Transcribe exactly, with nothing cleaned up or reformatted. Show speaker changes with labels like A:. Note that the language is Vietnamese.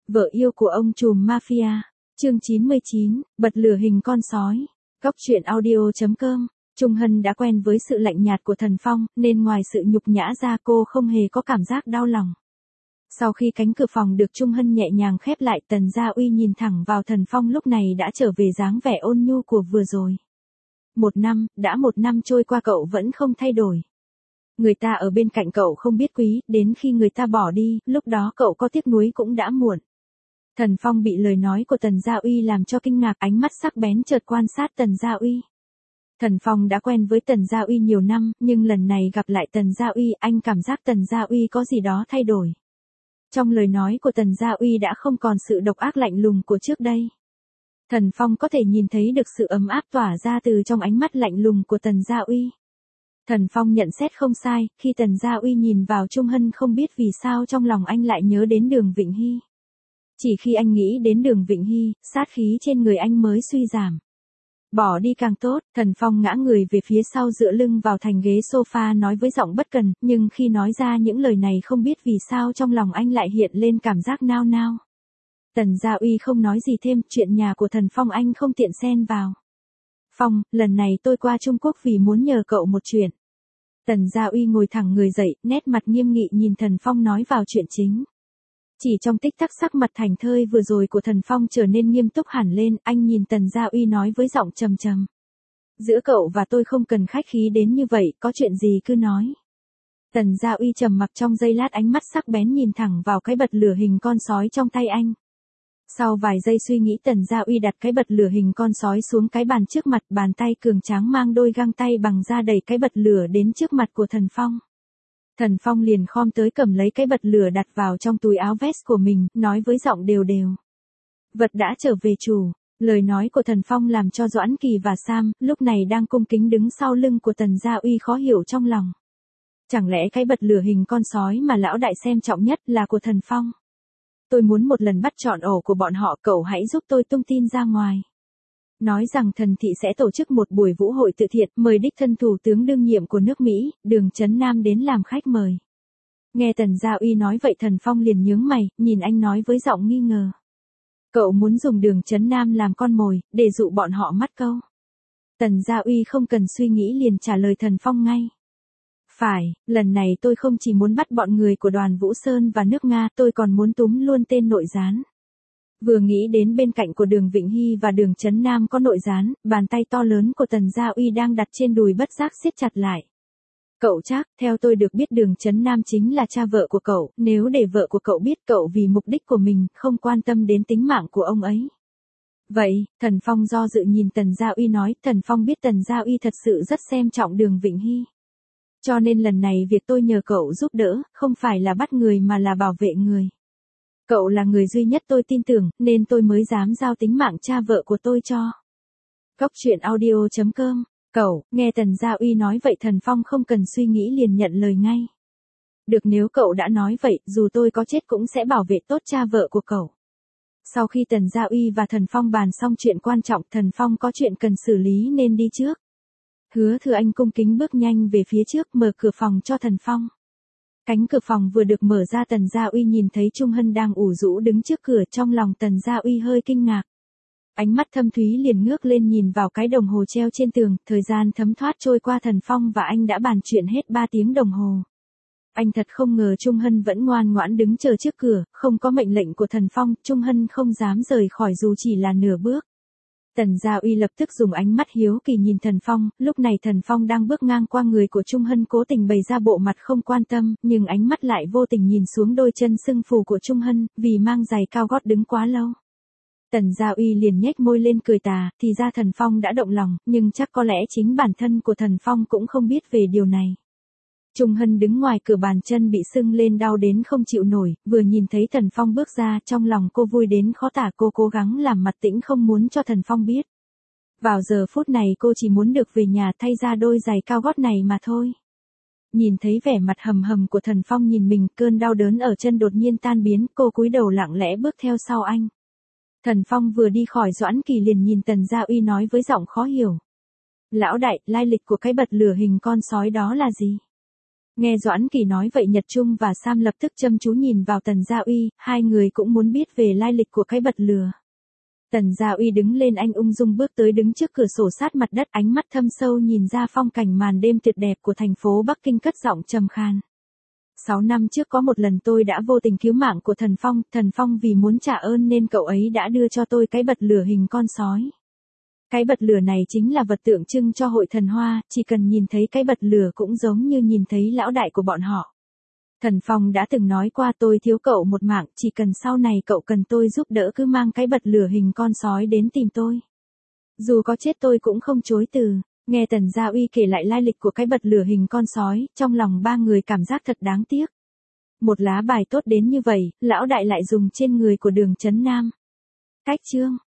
A: Vợ yêu của ông trùm mafia. Chương chín mươi chín, bật lửa hình con sói. Góc truyện audio chấm com. Trung Hân đã quen với sự lạnh nhạt của Thần Phong, nên ngoài sự nhục nhã ra cô không hề có cảm giác đau lòng. Sau khi cánh cửa phòng được Trung Hân nhẹ nhàng khép lại, Tần Gia Uy nhìn thẳng vào Thần Phong lúc này đã trở về dáng vẻ ôn nhu của vừa rồi. Một năm, đã một năm trôi qua cậu vẫn không thay đổi. Người ta ở bên cạnh cậu không biết quý, đến khi người ta bỏ đi, lúc đó cậu có tiếc nuối cũng đã muộn. Thần Phong bị lời nói của Tần Gia Uy làm cho kinh ngạc, ánh mắt sắc bén chợt quan sát Tần Gia Uy. Thần Phong đã quen với Tần Gia Uy nhiều năm, nhưng lần này gặp lại Tần Gia Uy, anh cảm giác Tần Gia Uy có gì đó thay đổi. Trong lời nói của Tần Gia Uy đã không còn sự độc ác lạnh lùng của trước đây. Thần Phong có thể nhìn thấy được sự ấm áp tỏa ra từ trong ánh mắt lạnh lùng của Tần Gia Uy. Thần Phong nhận xét không sai, khi Tần Gia Uy nhìn vào Trung Hân không biết vì sao trong lòng anh lại nhớ đến Đường Vịnh Hy. Chỉ khi anh nghĩ đến Đường Vịnh Hy, sát khí trên người anh mới suy giảm. Bỏ đi càng tốt. Thần Phong ngã người về phía sau dựa lưng vào thành ghế sofa nói với giọng bất cần, nhưng khi nói ra những lời này không biết vì sao trong lòng anh lại hiện lên cảm giác nao nao. Tần Gia Uy không nói gì thêm, chuyện nhà của Thần Phong anh không tiện xen vào. Phong, lần này tôi qua Trung Quốc vì muốn nhờ cậu một chuyện. Tần Gia Uy ngồi thẳng người dậy, nét mặt nghiêm nghị nhìn Thần Phong nói vào chuyện chính. Chỉ trong tích tắc sắc mặt thành thơi vừa rồi của Thần Phong trở nên nghiêm túc hẳn lên, anh nhìn Tần Gia Uy nói với giọng trầm trầm. Giữa cậu và tôi không cần khách khí đến như vậy, có chuyện gì cứ nói. Tần Gia Uy trầm mặc trong giây lát, ánh mắt sắc bén nhìn thẳng vào cái bật lửa hình con sói trong tay anh. Sau vài giây suy nghĩ, Tần Gia Uy đặt cái bật lửa hình con sói xuống cái bàn trước mặt, bàn tay cường tráng mang đôi găng tay bằng da đẩy cái bật lửa đến trước mặt của Thần Phong. Thần Phong liền khom tới cầm lấy cái bật lửa đặt vào trong túi áo vest của mình, nói với giọng đều đều. Vật đã trở về chủ. Lời nói của Thần Phong làm cho Doãn Kỳ và Sam, lúc này đang cung kính đứng sau lưng của Tần Gia Uy khó hiểu trong lòng. Chẳng lẽ cái bật lửa hình con sói mà lão đại xem trọng nhất là của Thần Phong? Tôi muốn một lần bắt trọn ổ của bọn họ, cậu hãy giúp tôi tung tin ra ngoài. Nói rằng Thần thị sẽ tổ chức một buổi vũ hội từ thiện, mời đích thân thủ tướng đương nhiệm của nước Mỹ, Đường Chấn Nam đến làm khách mời. Nghe Tần Gia Uy nói vậy, Thần Phong liền nhướng mày, nhìn anh nói với giọng nghi ngờ. Cậu muốn dùng Đường Chấn Nam làm con mồi, để dụ bọn họ mắc câu. Tần Gia Uy không cần suy nghĩ liền trả lời Thần Phong ngay. Phải, lần này tôi không chỉ muốn bắt bọn người của Đoàn Vũ Sơn và nước Nga, tôi còn muốn túm luôn tên nội gián. Vừa nghĩ đến bên cạnh của Đường Vịnh Hy và Đường Chấn Nam có nội gián, bàn tay to lớn của Tần Gia Uy đang đặt trên đùi bất giác siết chặt lại. Cậu chắc, theo tôi được biết Đường Chấn Nam chính là cha vợ của cậu, nếu để vợ của cậu biết cậu vì mục đích của mình, không quan tâm đến tính mạng của ông ấy. Vậy, Thần Phong do dự nhìn Tần Gia Uy nói, Thần Phong biết Tần Gia Uy thật sự rất xem trọng Đường Vịnh Hy. Cho nên lần này việc tôi nhờ cậu giúp đỡ, không phải là bắt người mà là bảo vệ người. Cậu là người duy nhất tôi tin tưởng, nên tôi mới dám giao tính mạng cha vợ của tôi cho. Góc truyện audio chấm com. Cậu, nghe Tần Gia Uy nói vậy, Thần Phong không cần suy nghĩ liền nhận lời ngay. Được, nếu cậu đã nói vậy, dù tôi có chết cũng sẽ bảo vệ tốt cha vợ của cậu. Sau khi Tần Gia Uy và Thần Phong bàn xong chuyện quan trọng, Thần Phong có chuyện cần xử lý nên đi trước. Hứa Thừa Anh cung kính bước nhanh về phía trước, mở cửa phòng cho Thần Phong. Cánh cửa phòng vừa được mở ra, Tần Gia Uy nhìn thấy Trung Hân đang ủ rũ đứng trước cửa, trong lòng Tần Gia Uy hơi kinh ngạc. Ánh mắt thâm thúy liền ngước lên nhìn vào cái đồng hồ treo trên tường, thời gian thấm thoát trôi qua, Thần Phong và anh đã bàn chuyện hết ba tiếng đồng hồ. Anh thật không ngờ Trung Hân vẫn ngoan ngoãn đứng chờ trước cửa, không có mệnh lệnh của Thần Phong, Trung Hân không dám rời khỏi dù chỉ là nửa bước. Tần Gia Uy lập tức dùng ánh mắt hiếu kỳ nhìn Thần Phong, lúc này Thần Phong đang bước ngang qua người của Trung Hân, cố tình bày ra bộ mặt không quan tâm, nhưng ánh mắt lại vô tình nhìn xuống đôi chân sưng phù của Trung Hân, vì mang giày cao gót đứng quá lâu. Tần Gia Uy liền nhếch môi lên cười tà, thì ra Thần Phong đã động lòng, nhưng chắc có lẽ chính bản thân của Thần Phong cũng không biết về điều này. Trung Hân đứng ngoài cửa, bàn chân bị sưng lên đau đến không chịu nổi, vừa nhìn thấy Thần Phong bước ra, trong lòng cô vui đến khó tả, cô cố gắng làm mặt tĩnh không muốn cho Thần Phong biết. Vào giờ phút này cô chỉ muốn được về nhà thay ra đôi giày cao gót này mà thôi. Nhìn thấy vẻ mặt hầm hầm của Thần Phong nhìn mình, cơn đau đớn ở chân đột nhiên tan biến, cô cúi đầu lặng lẽ bước theo sau anh. Thần Phong vừa đi khỏi, Doãn Kỳ liền nhìn Tần Gia Uy nói với giọng khó hiểu. Lão đại, lai lịch của cái bật lửa hình con sói đó là gì? Nghe Doãn Kỳ nói vậy Nhật Trung và Sam lập tức chăm chú nhìn vào Tần Gia Uy, hai người cũng muốn biết về lai lịch của cái bật lửa. Tần Gia Uy đứng lên, anh ung dung bước tới đứng trước cửa sổ sát mặt đất, ánh mắt thâm sâu nhìn ra phong cảnh màn đêm tuyệt đẹp của thành phố Bắc Kinh, cất giọng trầm khan. Sáu năm trước có một lần tôi đã vô tình cứu mạng của Thần Phong, Thần Phong vì muốn trả ơn nên cậu ấy đã đưa cho tôi cái bật lửa hình con sói. Cái bật lửa này chính là vật tượng trưng cho hội thần hoa, chỉ cần nhìn thấy cái bật lửa cũng giống như nhìn thấy lão đại của bọn họ. Thần Phong đã từng nói qua, tôi thiếu cậu một mạng, chỉ cần sau này cậu cần tôi giúp đỡ cứ mang cái bật lửa hình con sói đến tìm tôi. Dù có chết tôi cũng không chối từ. Nghe Tần Gia Uy kể lại lai lịch của cái bật lửa hình con sói, trong lòng ba người cảm giác thật đáng tiếc. Một lá bài tốt đến như vậy, lão đại lại dùng trên người của Đường Chấn Nam. Cách chương